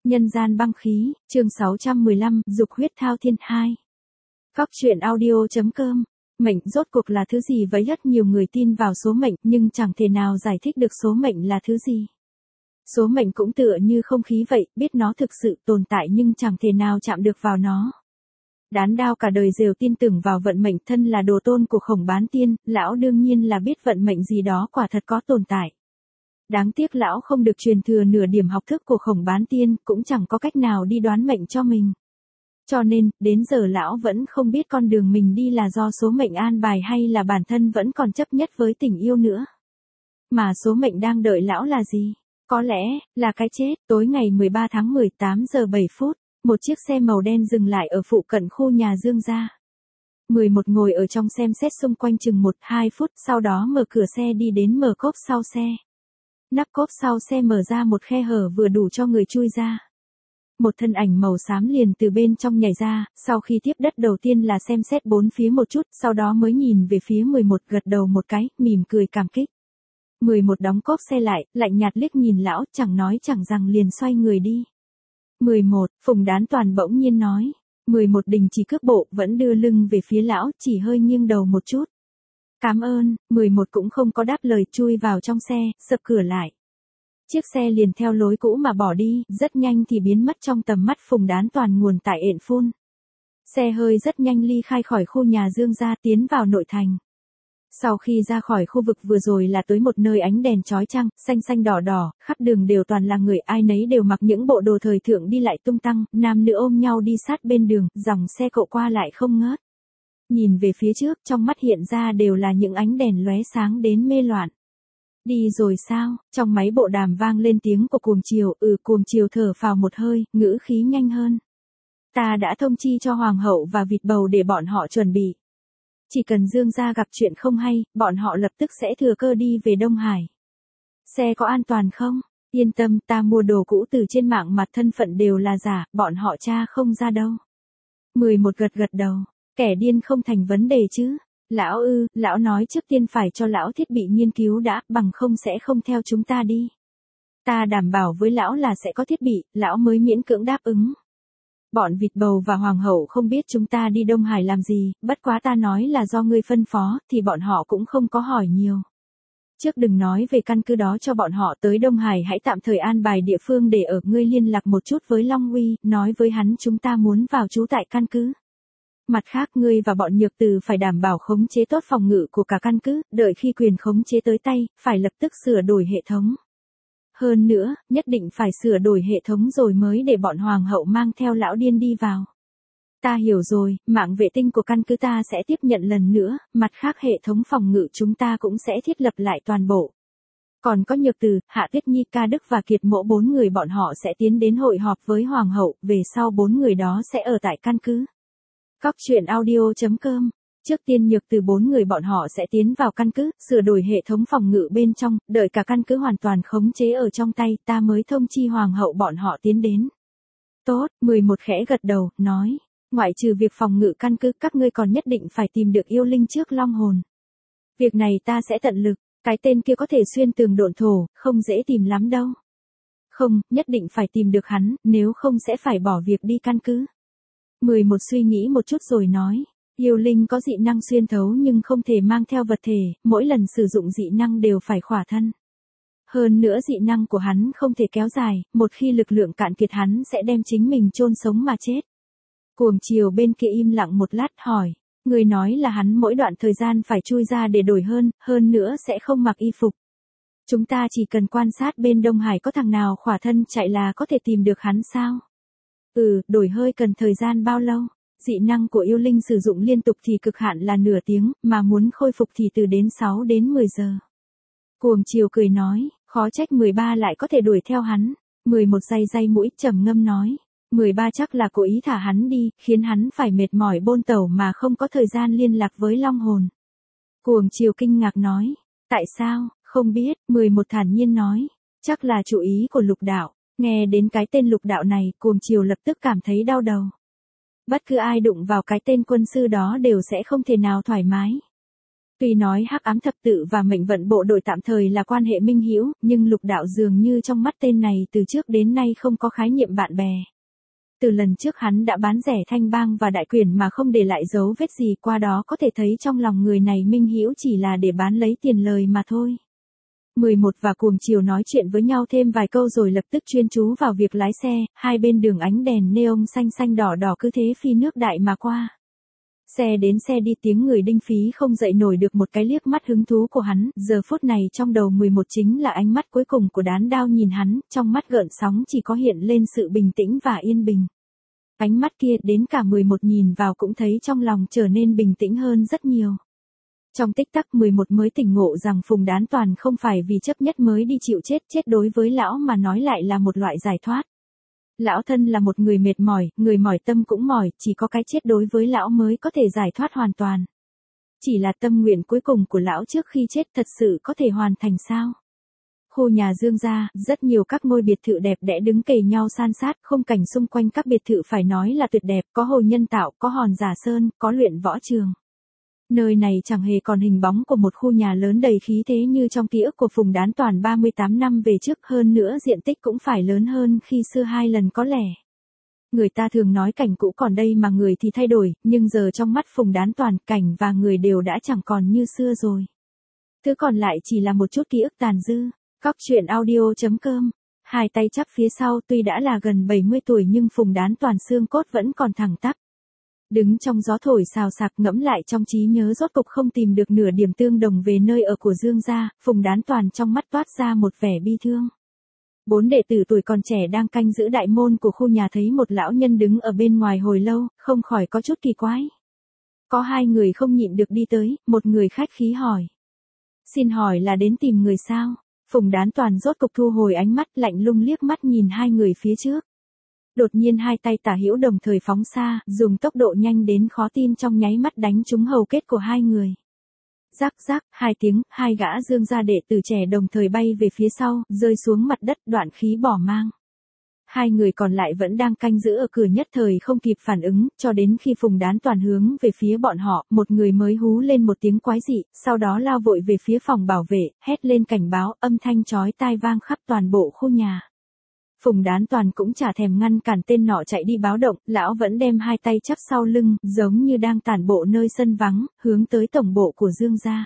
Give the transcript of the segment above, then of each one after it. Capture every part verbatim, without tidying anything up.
Nhân gian băng khí, chương sáu trăm mười lăm, dục huyết thao thiên hai. Góc truyện audio.com. Mệnh rốt cuộc là thứ gì vậy? Rất nhiều người tin vào số mệnh nhưng chẳng thể nào giải thích được số mệnh là thứ gì. Số mệnh cũng tựa như không khí vậy, biết nó thực sự tồn tại nhưng chẳng thể nào chạm được vào nó. Đán đao cả đời đều tin tưởng vào vận mệnh, thân là đồ tôn của Khổng Bán Tiên, lão đương nhiên là biết vận mệnh gì đó quả thật có tồn tại. Đáng tiếc lão không được truyền thừa nửa điểm học thức của Khổng Bán Tiên, cũng chẳng có cách nào đi đoán mệnh cho mình. Cho nên, đến giờ lão vẫn không biết con đường mình đi là do số mệnh an bài hay là bản thân vẫn còn chấp nhất với tình yêu nữa. Mà số mệnh đang đợi lão là gì? Có lẽ, là cái chết. Tối ngày mười ba tháng mười, tám giờ bảy phút, một chiếc xe màu đen dừng lại ở phụ cận khu nhà Dương gia. mười một ngồi ở trong xem xét xung quanh chừng một hai phút, sau đó mở cửa xe đi đến mở cốp sau xe. Nắp cốp sau xe mở ra một khe hở vừa đủ cho người chui ra. Một thân ảnh màu xám liền từ bên trong nhảy ra, sau khi tiếp đất đầu tiên là xem xét bốn phía một chút, sau đó mới nhìn về phía mười một, gật đầu một cái, mỉm cười cảm kích. mười một đóng cốp xe lại, lạnh nhạt liếc nhìn lão, chẳng nói chẳng rằng liền xoay người đi. mười một, Phùng Đán Toàn bỗng nhiên nói. mười một đình chỉ cước bộ, vẫn đưa lưng về phía lão, chỉ hơi nghiêng đầu một chút. Cảm ơn. mười một cũng không có đáp lời, chui vào trong xe, sập cửa lại. Chiếc xe liền theo lối cũ mà bỏ đi, rất nhanh thì biến mất trong tầm mắt Phùng Đán Toàn nguồn tại ện phun. Xe hơi rất nhanh ly khai khỏi khu nhà Dương gia, tiến vào nội thành. Sau khi ra khỏi khu vực vừa rồi là tới một nơi ánh đèn chói chang, xanh xanh đỏ đỏ, khắp đường đều toàn là người, ai nấy đều mặc những bộ đồ thời thượng đi lại tung tăng, nam nữ ôm nhau đi sát bên đường, dòng xe cộ qua lại không ngớt. Nhìn về phía trước, trong mắt hiện ra đều là những ánh đèn lóe sáng đến mê loạn. Đi rồi sao? Trong máy bộ đàm vang lên tiếng của Cuồng Triều, ừ Cuồng Triều thở phào một hơi, ngữ khí nhanh hơn. Ta đã thông chi cho Hoàng hậu và vịt bầu để bọn họ chuẩn bị. Chỉ cần Dương gia gặp chuyện không hay, bọn họ lập tức sẽ thừa cơ đi về Đông Hải. Xe có an toàn không? Yên tâm, ta mua đồ cũ từ trên mạng mà thân phận đều là giả, bọn họ tra không ra đâu. mười một gật gật đầu, kẻ điên không thành vấn đề chứ. Lão ư, lão nói trước tiên phải cho lão thiết bị nghiên cứu đã, bằng không sẽ không theo chúng ta đi. Ta đảm bảo với lão là sẽ có thiết bị, lão mới miễn cưỡng đáp ứng. Bọn vịt bầu và hoàng hậu không biết chúng ta đi Đông Hải làm gì, bất quá ta nói là do ngươi phân phó, thì bọn họ cũng không có hỏi nhiều. Trước đừng nói về căn cứ đó cho bọn họ, tới Đông Hải hãy tạm thời an bài địa phương để ở, ngươi liên lạc một chút với Long Uy, nói với hắn chúng ta muốn vào trú tại căn cứ. Mặt khác ngươi và bọn Nhược Từ phải đảm bảo khống chế tốt phòng ngự của cả căn cứ, đợi khi quyền khống chế tới tay, phải lập tức sửa đổi hệ thống. Hơn nữa, nhất định phải sửa đổi hệ thống rồi mới để bọn hoàng hậu mang theo lão điên đi vào. Ta hiểu rồi, mạng vệ tinh của căn cứ ta sẽ tiếp nhận lần nữa, mặt khác hệ thống phòng ngự chúng ta cũng sẽ thiết lập lại toàn bộ. Còn có Nhược Từ, Hạ Tuyết Nhi, Ca Đức và Kiệt Mỗ bốn người bọn họ sẽ tiến đến hội họp với hoàng hậu, về sau bốn người đó sẽ ở tại căn cứ. Góc truyện audio.com. Trước tiên Nhược Từ bốn người bọn họ sẽ tiến vào căn cứ, sửa đổi hệ thống phòng ngự bên trong, đợi cả căn cứ hoàn toàn khống chế ở trong tay, ta mới thông chi hoàng hậu bọn họ tiến đến. Tốt, mười một khẽ gật đầu, nói, ngoại trừ việc phòng ngự căn cứ, các ngươi còn nhất định phải tìm được yêu linh trước long hồn. Việc này ta sẽ tận lực, cái tên kia có thể xuyên tường độn thổ, không dễ tìm lắm đâu. Không, nhất định phải tìm được hắn, nếu không sẽ phải bỏ việc đi căn cứ. mười một suy nghĩ một chút rồi nói. Yêu linh có dị năng xuyên thấu nhưng không thể mang theo vật thể, mỗi lần sử dụng dị năng đều phải khỏa thân. Hơn nữa dị năng của hắn không thể kéo dài, một khi lực lượng cạn kiệt hắn sẽ đem chính mình chôn sống mà chết. Cuồng Triều bên kia im lặng một lát hỏi, người nói là hắn mỗi đoạn thời gian phải chui ra để đổi hơn, hơn nữa sẽ không mặc y phục. Chúng ta chỉ cần quan sát bên Đông Hải có thằng nào khỏa thân chạy là có thể tìm được hắn sao? Ừ, đổi hơi cần thời gian bao lâu? Dị năng của yêu linh sử dụng liên tục thì cực hạn là nửa tiếng, mà muốn khôi phục thì từ đến sáu đến mười giờ. Cuồng Triều cười nói, khó trách mười ba lại có thể đuổi theo hắn. mười một day day mũi trầm ngâm nói, mười ba chắc là cố ý thả hắn đi, khiến hắn phải mệt mỏi bôn tẩu mà không có thời gian liên lạc với long hồn. Cuồng Triều kinh ngạc nói, tại sao, không biết, mười một thản nhiên nói, chắc là chủ ý của Lục Đạo. Nghe đến cái tên Lục Đạo này, Cuồng Triều lập tức cảm thấy đau đầu. Bất cứ ai đụng vào cái tên quân sư đó đều sẽ không thể nào thoải mái. Tuy nói Hắc Ám Thập Tự và Mệnh Vận Bộ đội tạm thời là quan hệ minh hữu, nhưng Lục Đạo dường như trong mắt tên này từ trước đến nay không có khái niệm bạn bè. Từ lần trước hắn đã bán rẻ Thanh Bang và Đại Quyền mà không để lại dấu vết gì, qua đó có thể thấy trong lòng người này minh hữu chỉ là để bán lấy tiền lời mà thôi. mười một và Cuồng Chiều nói chuyện với nhau thêm vài câu rồi lập tức chuyên chú vào việc lái xe, hai bên đường ánh đèn neon xanh xanh đỏ đỏ cứ thế phi nước đại mà qua. Xe đến xe đi, tiếng người đinh phí không dậy nổi được một cái liếc mắt hứng thú của hắn, giờ phút này trong đầu mười một chính là ánh mắt cuối cùng của Đán Đao nhìn hắn, trong mắt gợn sóng chỉ có hiện lên sự bình tĩnh và yên bình. Ánh mắt kia đến cả mười một nhìn vào cũng thấy trong lòng trở nên bình tĩnh hơn rất nhiều. Trong tích tắc mười một mới tỉnh ngộ rằng Phùng Đán Toàn không phải vì chấp nhất mới đi chịu chết, chết đối với lão mà nói lại là một loại giải thoát. Lão thân là một người mệt mỏi, người mỏi tâm cũng mỏi, chỉ có cái chết đối với lão mới có thể giải thoát hoàn toàn. Chỉ là tâm nguyện cuối cùng của lão trước khi chết thật sự có thể hoàn thành sao? Khu nhà Dương gia, rất nhiều các ngôi biệt thự đẹp đẽ đứng kề nhau san sát, khung cảnh xung quanh các biệt thự phải nói là tuyệt đẹp, có hồ nhân tạo, có hòn giả sơn, có luyện võ trường. Nơi này chẳng hề còn hình bóng của một khu nhà lớn đầy khí thế như trong ký ức của Phùng Đán Toàn ba mươi tám năm về trước, hơn nữa diện tích cũng phải lớn hơn khi xưa hai lần có lẽ. Người ta thường nói cảnh cũ còn đây mà người thì thay đổi, nhưng giờ trong mắt Phùng Đán Toàn, cảnh và người đều đã chẳng còn như xưa rồi. Thứ còn lại chỉ là một chút ký ức tàn dư. Cóc truyện audio chấm com. Hai tay chắp phía sau, tuy đã là gần bảy mươi tuổi nhưng Phùng Đán Toàn xương cốt vẫn còn thẳng tắp. Đứng trong gió thổi xào xạc, ngẫm lại trong trí nhớ rốt cục không tìm được nửa điểm tương đồng về nơi ở của Dương gia, Phùng Đán Toàn trong mắt toát ra một vẻ bi thương. Bốn đệ tử tuổi còn trẻ đang canh giữ đại môn của khu nhà thấy một lão nhân đứng ở bên ngoài hồi lâu, không khỏi có chút kỳ quái. Có hai người không nhịn được đi tới, một người khách khí hỏi. Xin hỏi là đến tìm người sao? Phùng Đán Toàn rốt cục thu hồi ánh mắt, lạnh lùng liếc mắt nhìn hai người phía trước. Đột nhiên hai tay tả hữu đồng thời phóng xa, dùng tốc độ nhanh đến khó tin trong nháy mắt đánh trúng hầu kết của hai người. Rắc rắc, hai tiếng, hai gã Dương gia đệ tử trẻ đồng thời bay về phía sau, rơi xuống mặt đất, đoạn khí bỏ mang. Hai người còn lại vẫn đang canh giữ ở cửa nhất thời không kịp phản ứng, cho đến khi Phùng Đán Toàn hướng về phía bọn họ, một người mới hú lên một tiếng quái dị, sau đó lao vội về phía phòng bảo vệ, hét lên cảnh báo, âm thanh chói tai vang khắp toàn bộ khu nhà. Phùng Đán Toàn cũng chả thèm ngăn cản tên nọ chạy đi báo động, lão vẫn đem hai tay chắp sau lưng, giống như đang tản bộ nơi sân vắng, hướng tới tổng bộ của Dương gia.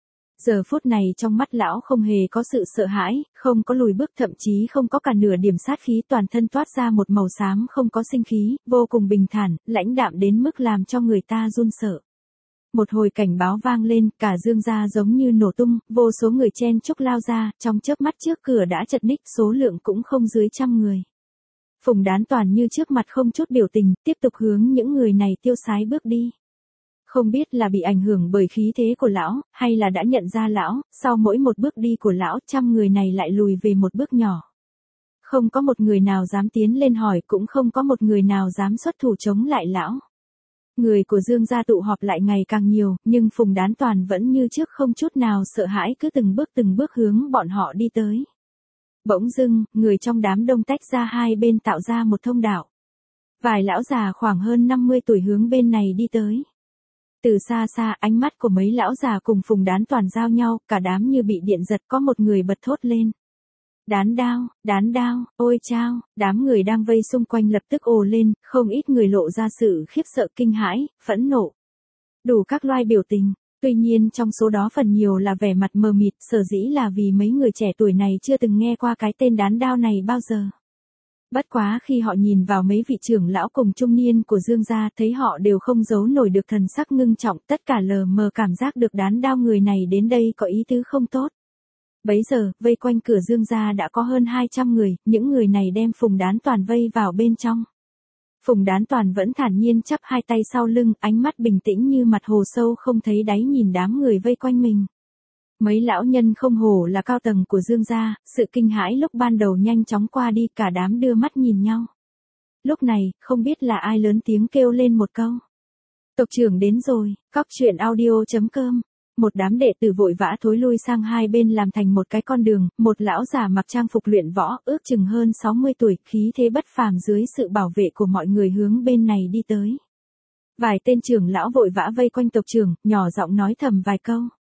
Giờ phút này trong mắt lão không hề có sự sợ hãi, không có lùi bước, thậm chí không có cả nửa điểm sát khí, toàn thân toát ra một màu xám không có sinh khí, vô cùng bình thản, lãnh đạm đến mức làm cho người ta run sợ. Một hồi cảnh báo vang lên, cả Dương gia giống như nổ tung, vô số người chen chúc lao ra, trong chớp mắt trước cửa đã chật ních, số lượng cũng không dưới trăm người. Phùng Đán Toàn như trước mặt không chút biểu tình, tiếp tục hướng những người này tiêu sái bước đi. Không biết là bị ảnh hưởng bởi khí thế của lão, hay là đã nhận ra lão, sau mỗi một bước đi của lão, trăm người này lại lùi về một bước nhỏ. Không có một người nào dám tiến lên hỏi, cũng không có một người nào dám xuất thủ chống lại lão. Người của Dương gia tụ họp lại ngày càng nhiều, nhưng Phùng Đán Toàn vẫn như trước không chút nào sợ hãi, cứ từng bước từng bước hướng bọn họ đi tới. Bỗng dưng, người trong đám đông tách ra hai bên tạo ra một thông đạo. Vài lão già khoảng hơn năm mươi tuổi hướng bên này đi tới. Từ xa xa, ánh mắt của mấy lão già cùng Phùng Đán Toàn giao nhau, cả đám như bị điện giật, có một người bật thốt lên. Đán Đao, Đán Đao, ôi chao, đám người đang vây xung quanh lập tức ồ lên, không ít người lộ ra sự khiếp sợ, kinh hãi, phẫn nộ. Đủ các loài biểu tình, tuy nhiên trong số đó phần nhiều là vẻ mặt mờ mịt, sở dĩ là vì mấy người trẻ tuổi này chưa từng nghe qua cái tên Đán Đao này bao giờ. Bất quá khi họ nhìn vào mấy vị trưởng lão cùng trung niên của Dương gia, thấy họ đều không giấu nổi được thần sắc ngưng trọng, tất cả lờ mờ cảm giác được Đán Đao người này đến đây có ý tứ không tốt. Bấy giờ, vây quanh cửa Dương gia đã có hơn hai trăm người, những người này đem Phùng Đán Toàn vây vào bên trong. Phùng Đán Toàn vẫn thản nhiên chắp hai tay sau lưng, ánh mắt bình tĩnh như mặt hồ sâu không thấy đáy nhìn đám người vây quanh mình. Mấy lão nhân không hổ là cao tầng của Dương gia, sự kinh hãi lúc ban đầu nhanh chóng qua đi, cả đám đưa mắt nhìn nhau. Lúc này, không biết là ai lớn tiếng kêu lên một câu. Tộc trưởng đến rồi, cóc truyện audio chấm com. Một đám đệ tử vội vã thối lui sang hai bên làm thành một cái con đường, một lão già mặc trang phục luyện võ, ước chừng hơn sáu mươi tuổi, khí thế bất phàm dưới sự bảo vệ của mọi người hướng bên này đi tới. Vài tên trưởng lão vội vã vây quanh tộc trưởng, nhỏ giọng nói thầm vài câu.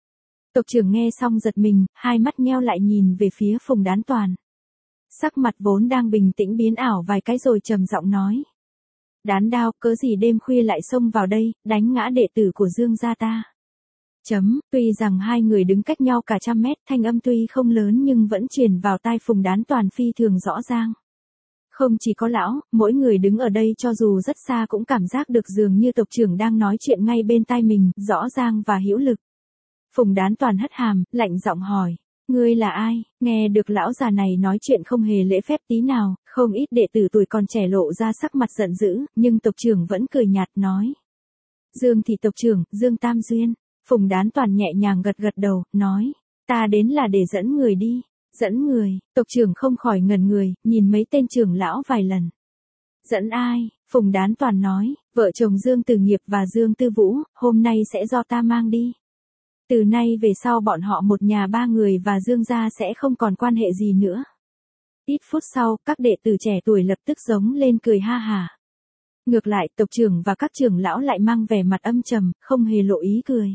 Tộc trưởng nghe xong giật mình, hai mắt nheo lại nhìn về phía Phùng Đán Toàn. Sắc mặt vốn đang bình tĩnh biến ảo vài cái rồi trầm giọng nói. Đán Đao, cớ gì đêm khuya lại xông vào đây, đánh ngã đệ tử của Dương gia ta. Chấm, tuy rằng hai người đứng cách nhau cả trăm mét, thanh âm tuy không lớn nhưng vẫn truyền vào tai Phùng Đán Toàn phi thường rõ ràng. Không chỉ có lão, mỗi người đứng ở đây cho dù rất xa cũng cảm giác được dường như tộc trưởng đang nói chuyện ngay bên tai mình, rõ ràng và hữu lực. Phùng Đán Toàn hất hàm, lạnh giọng hỏi. Ngươi là ai? Nghe được lão già này nói chuyện không hề lễ phép tí nào, không ít đệ tử tuổi còn trẻ lộ ra sắc mặt giận dữ, nhưng tộc trưởng vẫn cười nhạt nói. Dương thị tộc trưởng, Dương Tam Duyên. Phùng Đán Toàn nhẹ nhàng gật gật đầu, nói. Ta đến là để dẫn người đi. Dẫn người, tộc trưởng không khỏi ngẩn người, nhìn mấy tên trưởng lão vài lần. Dẫn ai? Phùng Đán Toàn nói, vợ chồng Dương Từ Nghiệp và Dương Tư Vũ, hôm nay sẽ do ta mang đi. Từ nay về sau bọn họ một nhà ba người và Dương gia sẽ không còn quan hệ gì nữa. Ít phút sau, các đệ tử trẻ tuổi lập tức giống lên cười ha hả. Ngược lại, tộc trưởng và các trưởng lão lại mang vẻ mặt âm trầm, không hề lộ ý cười.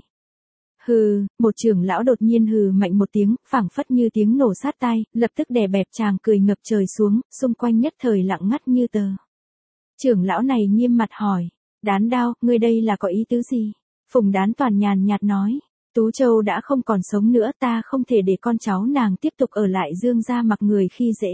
Hừ, một trưởng lão đột nhiên hừ mạnh một tiếng, phảng phất như tiếng nổ sát tai, lập tức đè bẹp chàng cười ngập trời xuống, xung quanh nhất thời lặng ngắt như tờ. Trưởng lão này nghiêm mặt hỏi, Đán Đao, ngươi đây là có ý tứ gì? Phùng Đán Toàn nhàn nhạt nói, Tú Châu đã không còn sống nữa, ta không thể để con cháu nàng tiếp tục ở lại Dương gia mặc người khi dễ.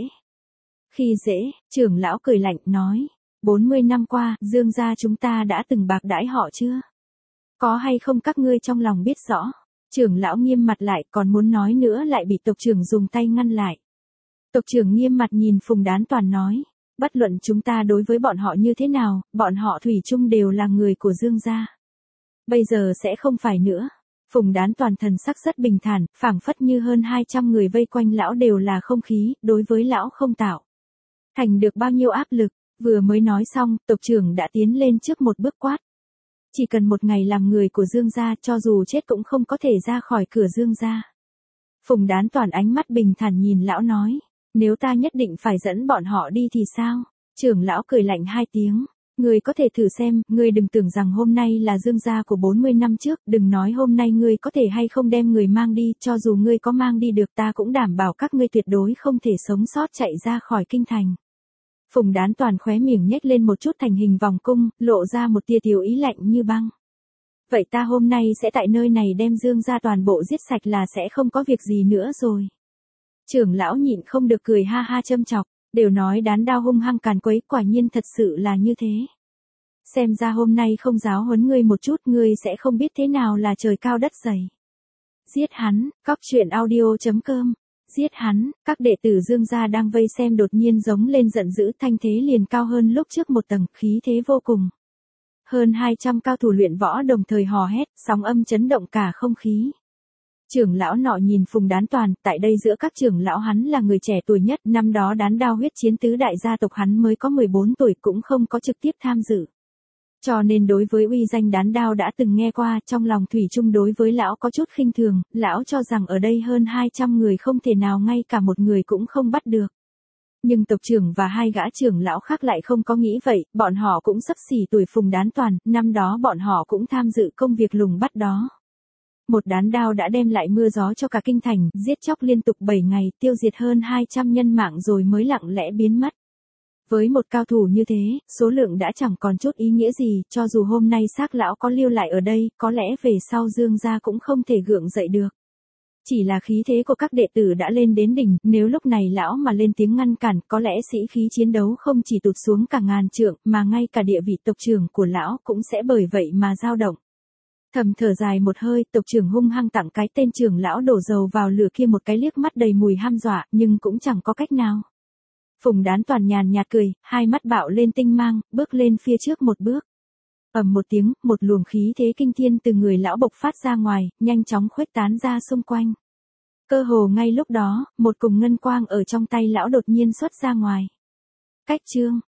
Khi dễ, trưởng lão cười lạnh nói, bốn mươi năm qua, Dương gia chúng ta đã từng bạc đãi họ chưa? Có hay không các ngươi trong lòng biết rõ? Trưởng lão nghiêm mặt lại, còn muốn nói nữa lại bị tộc trưởng dùng tay ngăn lại. Tộc trưởng nghiêm mặt nhìn Phùng Đán Toàn nói, bất luận chúng ta đối với bọn họ như thế nào, bọn họ thủy chung đều là người của Dương gia. Bây giờ sẽ không phải nữa. Phùng Đán Toàn thần sắc rất bình thản, phảng phất như hơn hai trăm người vây quanh lão đều là không khí, đối với lão không tạo thành được bao nhiêu áp lực. Vừa mới nói xong, tộc trưởng đã tiến lên trước một bước quát. Chỉ cần một ngày làm người của Dương gia, cho dù chết cũng không có thể ra khỏi cửa Dương gia. Phùng Đán Toàn ánh mắt bình thản nhìn lão nói, nếu ta nhất định phải dẫn bọn họ đi thì sao? Trưởng lão cười lạnh hai tiếng. Ngươi có thể thử xem, ngươi đừng tưởng rằng hôm nay là Dương gia của bốn mươi năm trước, đừng nói hôm nay ngươi có thể hay không đem người mang đi, cho dù ngươi có mang đi được ta cũng đảm bảo các ngươi tuyệt đối không thể sống sót chạy ra khỏi kinh thành. Phùng Đán Toàn khóe miệng nhếch lên một chút thành hình vòng cung, lộ ra một tia tiểu ý lạnh như băng. Vậy ta hôm nay sẽ tại nơi này đem Dương gia toàn bộ giết sạch là sẽ không có việc gì nữa rồi. Trưởng lão nhịn không được cười ha ha châm chọc. Đều nói Đán Đao hung hăng càn quấy, quả nhiên thật sự là như thế. Xem ra hôm nay không giáo huấn ngươi một chút, ngươi sẽ không biết thế nào là trời cao đất dày. Giết hắn, cóc truyện audio chấm com. Giết hắn, các đệ tử Dương gia đang vây xem đột nhiên giống lên giận dữ, thanh thế liền cao hơn lúc trước một tầng, khí thế vô cùng. Hơn hai trăm cao thủ luyện võ đồng thời hò hét, sóng âm chấn động cả không khí. Trưởng lão nọ nhìn Phùng Đán Toàn, tại đây giữa các trưởng lão hắn là người trẻ tuổi nhất, năm đó Đán Đao huyết chiến tứ đại gia tộc hắn mới có mười bốn tuổi, cũng không có trực tiếp tham dự. Cho nên đối với uy danh Đán Đao đã từng nghe qua, trong lòng thủy chung đối với lão có chút khinh thường, lão cho rằng ở đây hơn hai trăm người không thể nào ngay cả một người cũng không bắt được. Nhưng tộc trưởng và hai gã trưởng lão khác lại không có nghĩ vậy, bọn họ cũng xấp xỉ tuổi Phùng Đán Toàn, năm đó bọn họ cũng tham dự công việc lùng bắt đó. Một Đán Đao đã đem lại mưa gió cho cả kinh thành, giết chóc liên tục bảy ngày, tiêu diệt hơn hai trăm nhân mạng rồi mới lặng lẽ biến mất. Với một cao thủ như thế, số lượng đã chẳng còn chút ý nghĩa gì, cho dù hôm nay xác lão có lưu lại ở đây, có lẽ về sau Dương gia cũng không thể gượng dậy được. Chỉ là khí thế của các đệ tử đã lên đến đỉnh, nếu lúc này lão mà lên tiếng ngăn cản, có lẽ sĩ khí chiến đấu không chỉ tụt xuống cả ngàn trượng, mà ngay cả địa vị tộc trưởng của lão cũng sẽ bởi vậy mà dao động. Thầm thở dài một hơi, tộc trưởng hung hăng tặng cái tên trưởng lão đổ dầu vào lửa kia một cái liếc mắt đầy mùi ham dọa, nhưng cũng chẳng có cách nào. Phùng Đán Toàn nhàn nhạt cười, hai mắt bạo lên tinh mang, bước lên phía trước một bước. Ầm một tiếng, một luồng khí thế kinh thiên từ người lão bộc phát ra ngoài, nhanh chóng khuếch tán ra xung quanh. Cơ hồ ngay lúc đó, một cùng ngân quang ở trong tay lão đột nhiên xuất ra ngoài. Cách chương